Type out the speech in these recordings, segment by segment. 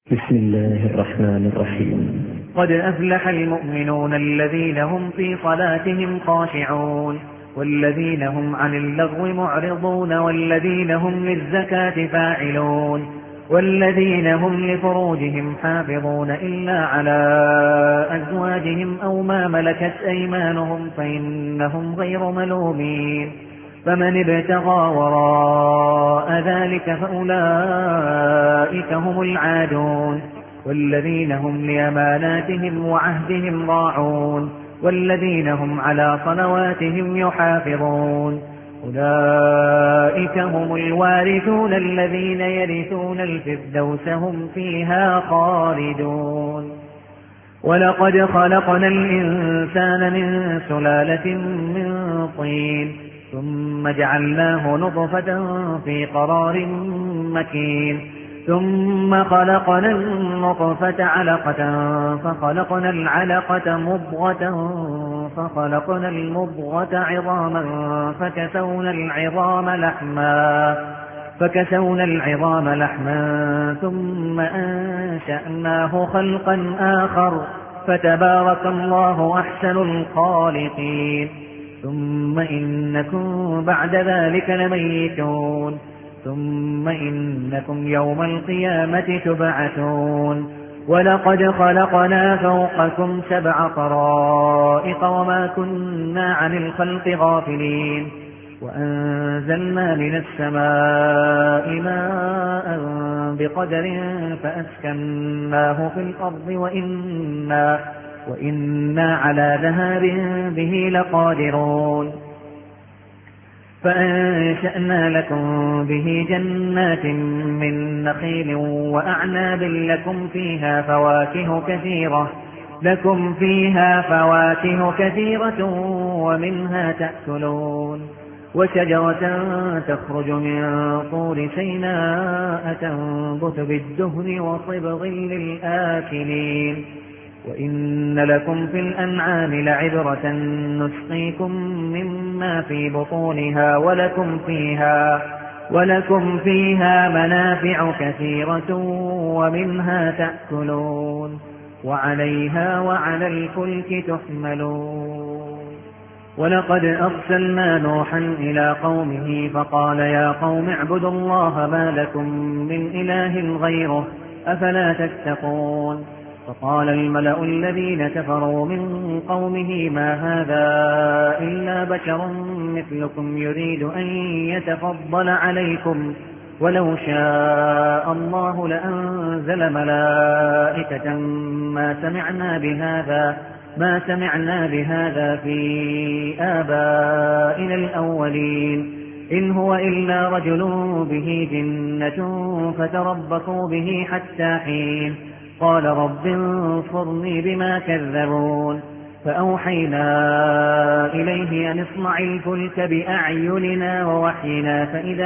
بسم الله الرحمن الرحيم. قد أفلح المؤمنون الذين هم في صلاتهم خاشعون والذين هم عن اللغو معرضون والذين هم للزكاة فاعلون والذين هم لفروجهم حافظون إلا على أزواجهم أو ما ملكت أيمانهم فإنهم غير ملومين. فمن ابتغى وراء ذلك فأولئك هم العادون والذين هم لأماناتهم وعهدهم راعون والذين هم على صلواتهم يحافظون. أولئك هم الوارثون الذين يرثون الفردوس هم فيها خالدون. ولقد خلقنا الإنسان من سلالة من طين ثم جعلناه نطفة في قرار مكين ثم خلقنا النطفة علقة فخلقنا العلقة مضغة فخلقنا المضغة عظاما فكسونا العظام لحما ثم أنشأناه خلقا آخر فتبارك الله أحسن الخالقين. ثم إنكم بعد ذلك لميتون ثم إنكم يوم القيامة تبعثون. ولقد خلقنا فوقكم 7 طرائق وما كنا عن الخلق غافلين وأنزلنا من السماء ماء بقدر فأسكناه في الأرض وإنا على ذهاب به لقادرون. فأنشأنا لكم به جنات من نخيل وأعناب لكم فيها فواكه كثيرة ومنها تأكلون. وشجرة تخرج من طور سيناء تنبت بالدهن وصبغ للآكلين. وإن لكم في الأنعام لعبرة نسقيكم مما في بطونها ولكم فيها منافع كثيرة ومنها تأكلون وعليها وعلى الفلك تحملون. ولقد أرسلنا نوحا إلى قومه فقال يا قوم اعبدوا الله ما لكم من إله غيره أفلا تتقون. فقال الملأ الذين كفروا من قومه ما هذا إلا بشر مثلكم يريد أن يتفضل عليكم ولو شاء الله لأنزل ملائكة ما سمعنا بهذا في آبائنا الأولين إن هو إلا رجل به جنة فتربصوا به حتى حين. قال رب انصرني بما كذبون. فأوحينا إليه أن اصنع الفلك بأعيننا ووحينا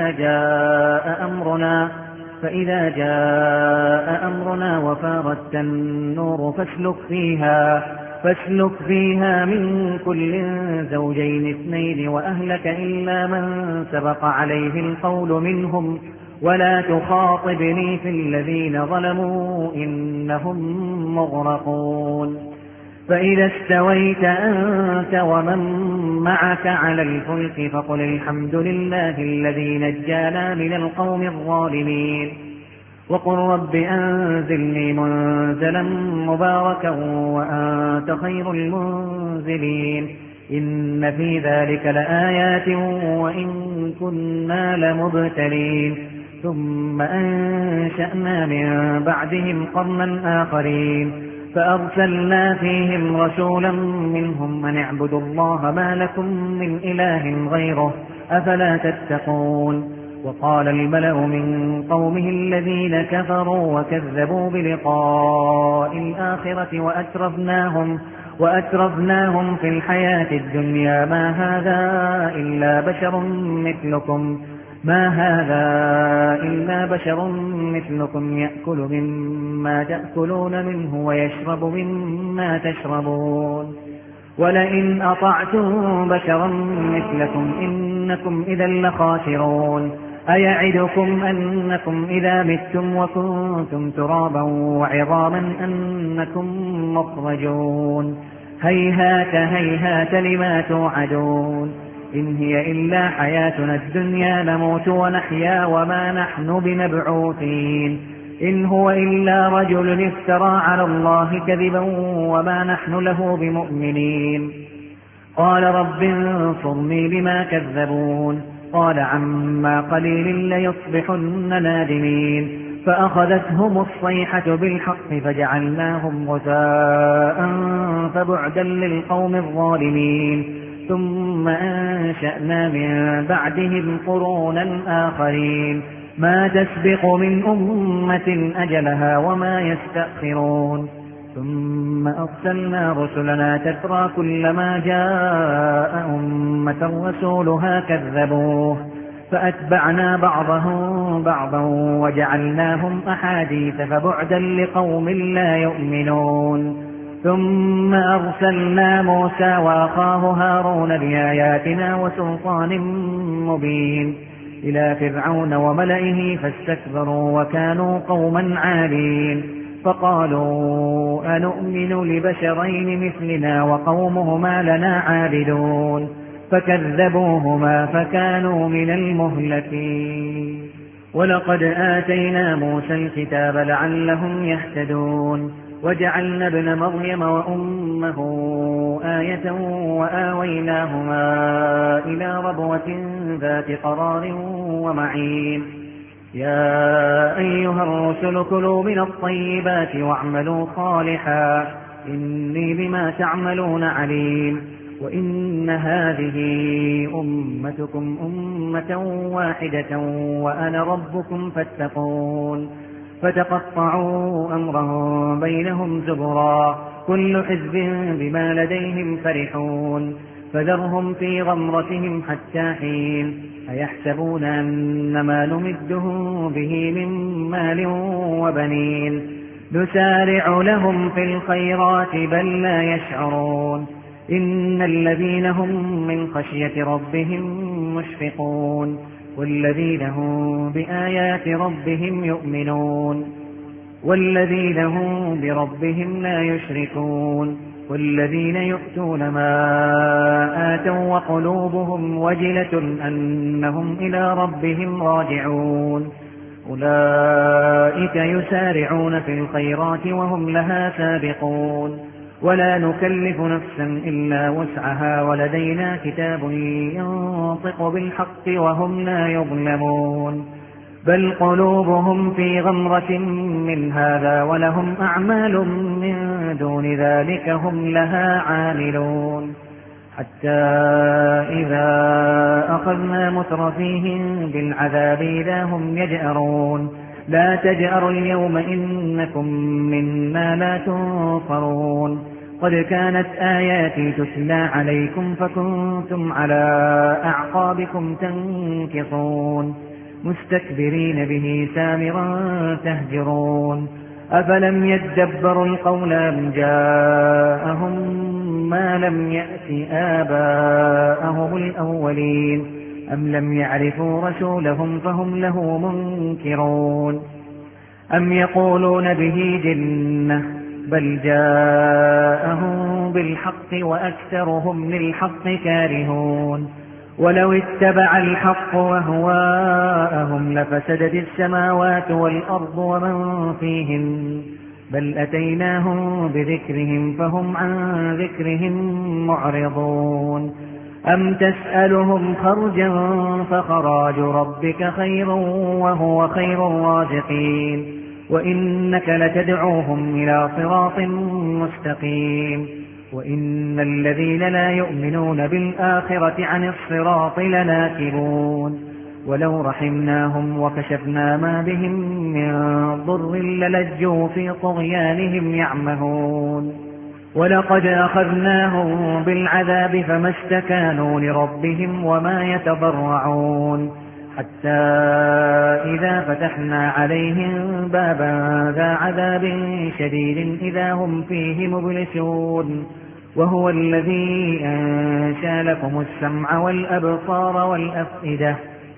فإذا جاء أمرنا وفارت النور فاسلك فيها من كل زوجين 2 وأهلك إلا من سبق عليه القول منهم ولا تخاطبني في الذين ظلموا إنهم مغرقون. فإذا استويت أنت ومن معك على الفلك فقل الحمد لله الذي نجانا من القوم الظالمين وقل رب أنزلني منزلا مباركا وأنت خير المنزلين. إن في ذلك لآيات وإن كنا لمبتلين. ثم أنشأنا من بعدهم قرنا آخرين فأرسلنا فيهم رسولا منهم أن اعبدوا الله ما لكم من إله غيره أفلا تتقون. وقال الملأ من قومه الذين كفروا وكذبوا بلقاء الآخرة وأترفناهم في الحياة الدنيا ما هذا إلا بشر مثلكم يأكل مما تأكلون منه ويشرب مما تشربون ولئن أطعتم بشرا مثلكم إنكم إذا لخاسرون. أيعدكم أنكم إذا متم وكنتم ترابا وعظاما أنكم مخرجون هيهات هيهات لما توعدون إن هي إلا حياتنا الدنيا نموت ونحيا وما نحن بمبعوثين إن هو إلا رجل افترى على الله كذبا وما نحن له بمؤمنين قال رب انصرني بما كذبون قال عما قليل ليصبحن نادمين فأخذتهم الصيحة بالحق فجعلناهم غثاء فبعدا للقوم الظالمين ثم أنشأنا من بعدهم قرونا آخرين ما تسبق من أمة أجلها وما يستأخرون ثم أرسلنا رسلنا تترى كلما جاء أمة رسولها كذبوه فأتبعنا بعضهم بعضا وجعلناهم أحاديث فبعدا لقوم لا يؤمنون ثم أرسلنا موسى وأخاه هارون بآياتنا وسلطان مبين إلى فرعون وملئه فاستكبروا وكانوا قوما عالين فقالوا أنؤمن لبشرين مثلنا وقومهما لنا عابدون فكذبوهما فكانوا من المهلكين ولقد آتينا موسى الكتاب لعلهم يهتدون وجعلنا ابن مريم وأمه آية وآويناهما إلى ربوة ذات قرار ومعين يا أيها الرسل كلوا من الطيبات واعملوا صالحا إني بما تعملون عليم وإن هذه أمتكم أمة واحدة وأنا ربكم فاتقون فتقطعوا أمرهم بينهم زبرا كل حزب بما لديهم فرحون فذرهم في غمرتهم حتى حين أيحسبون أن ما نمدهم به من مال وبنين نسارع لهم في الخيرات بل لا يشعرون إن الذين هم من خشية ربهم مشفقون والذين هم بآيات ربهم يؤمنون والذين هم بربهم لا يشركون والذين يؤتون ما آتوا وقلوبهم وجلة أنهم إلى ربهم راجعون أولئك يسارعون في الخيرات وهم لها سابقون ولا نكلف نفسا إلا وسعها ولدينا كتاب ينطق بالحق وهم لا يظلمون بل قلوبهم في غمرة من هذا ولهم أعمال من دون ذلك هم لها عاملون حتى إذا أخذنا مترفيهم بالعذاب إذا هم يجأرون لا تجأروا اليوم إنكم منا لا تنصرون قد كانت آياتي تتلى عليكم فكنتم على أعقابكم تنكصون مستكبرين به سامرا تهجرون أفلم يدبروا القول أم جاءهم ما لم يأت آباءهم الأولين أم لم يعرفوا رسولهم فهم له منكرون أم يقولون به جنة بل جاءهم بالحق وأكثرهم للحق كارهون ولو اتبع الحق وهواءهم لفسدت السماوات والأرض ومن فيهن بل أتيناهم بذكرهم فهم عن ذكرهم معرضون أم تسألهم خرجا فخراج ربك خير وهو خير الرازقين وإنك لتدعوهم إلى صراط مستقيم وإن الذين لا يؤمنون بالآخرة عن الصراط لناكبون ولو رحمناهم وكشفنا ما بهم من ضر للجوا في طغيانهم يعمهون ولقد أخذناهم بالعذاب فما استكانوا لربهم وما يتضرعون حتى إذا فتحنا عليهم بابا ذا عذاب شديد إذا هم فيه مبلسون وهو الذي أنشأ لكم السمع والأبصار والأفئدة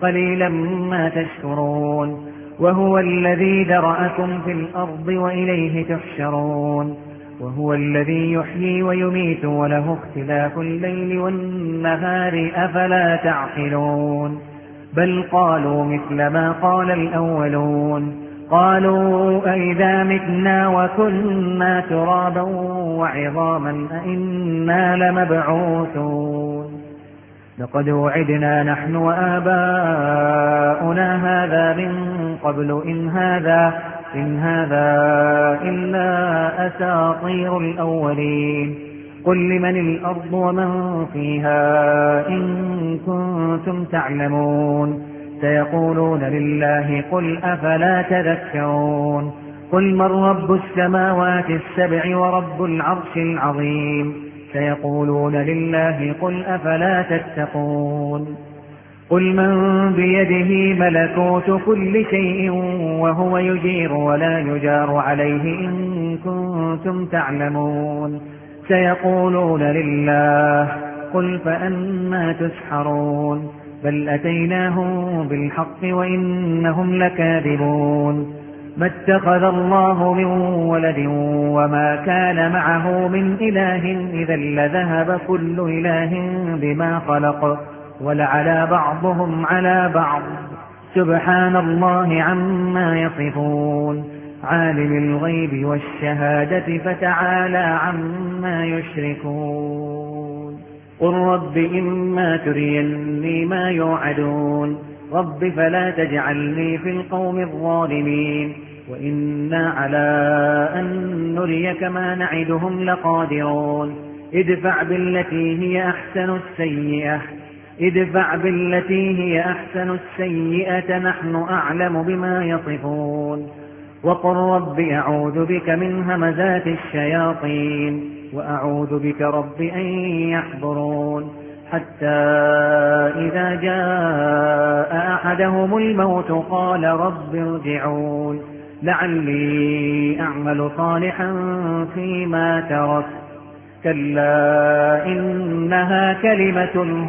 قليلا ما تشكرون وهو الذي ذرأكم في الأرض وإليه تحشرون وهو الذي يحيي ويميت وله اختلاف الليل والنهار أفلا تعقلون بل قالوا مثل ما قال الأولون قالوا أئذا متنا وكنا ترابا وعظاما أئنا لمبعوثون لقد وعدنا نحن وآباؤنا هذا من قبل إن هذا إلا أساطير الأولين قل لمن الأرض ومن فيها إن كنتم تعلمون سيقولون لله قل أفلا تذكرون قل من رب السماوات السبع ورب العرش العظيم سيقولون لله قل أفلا تتقون قل من بيده ملكوت كل شيء وهو يجير ولا يجار عليه إن كنتم تعلمون سيقولون لله قل فأنى تسحرون بل أتيناهم بالحق وإنهم لكاذبون ما اتخذ الله من ولد وما كان معه من إله إذا لذهب كل إله بما خلق ولعلى بعضهم على بعض سبحان الله عما يصفون عالم الغيب والشهادة فتعالى عما يشركون قل رب إما تريني ما يوعدون رب فلا تجعلني في القوم الظالمين وإنا على أن نريك ما نعدهم لقادرون ادفع بالتي هي أحسن السيئة نحن أعلم بما يصفون وقل رب أعوذ بك من همزات الشياطين وأعوذ بك رب أن يحضرون حتى إذا جاء أحدهم الموت قال رب ارجعون لعلي أعمل صالحا فيما تركت كلا إنها كلمة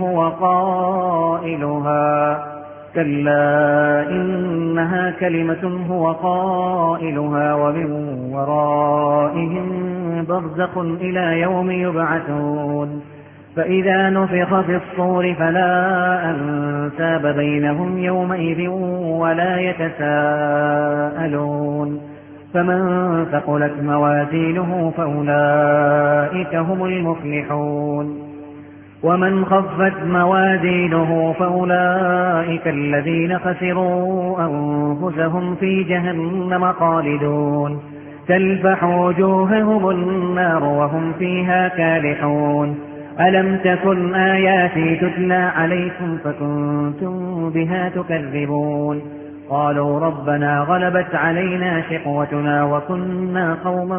هو قائلها ومن ورائهم برزخ إلى يوم يبعثون فإذا نفخ في الصور فلا أنساب بينهم يومئذ ولا يتساءلون فمن ثقلت موازينه فأولئك هم المفلحون ومن خفت موازينه فأولئك الذين خسروا أنفسهم في جهنم خالدون تلفح وجوههم النار وهم فيها كالحون ألم تكن آياتي تتلى عليكم فكنتم بها تكذبون قالوا ربنا غلبت علينا شقوتنا وكنا قوما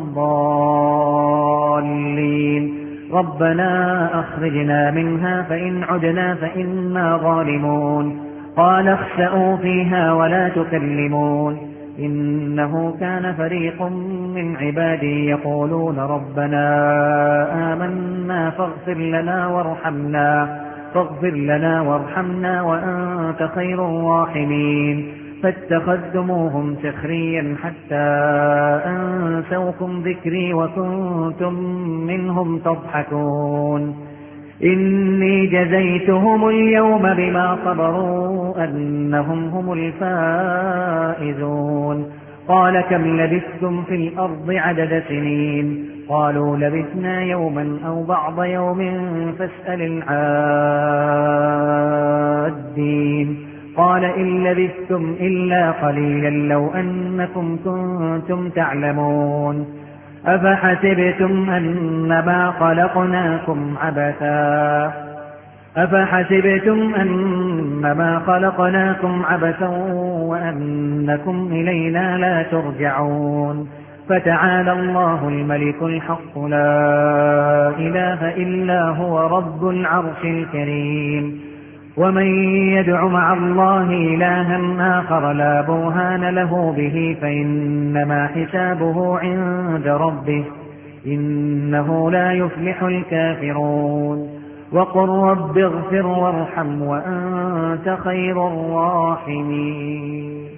ضالين ربنا أخرجنا منها فإن عدنا فإنا ظالمون قال اخسئوا فيها ولا تكلمون إنه كان فريق من عبادي يقولون ربنا آمنا فاغفر لنا وارحمنا وأنت خير الراحمين فاتخذتموهم سخريا حتى أنسوكم ذكري وكنتم منهم تضحكون إني جزيتهم اليوم بما صبروا أنهم هم الفائزون قال كم لبثتم في الأرض عدد سنين قالوا لبثنا يوما أو بعض يوم فاسأل العادين قال إن لبثتم إلا قليلا لو أنكم كنتم تعلمون أفحسبتم أنما خلقناكم عبثا وأنكم إلينا لا ترجعون فتعالى الله الملك الحق لا إله إلا هو رب العرش الكريم ومن يدع مع الله إلها آخر لا برهان له به فإنما حسابه عند ربه إنه لا يفلح الكافرون وقل رب اغفر وارحم وأنت خير الراحمين.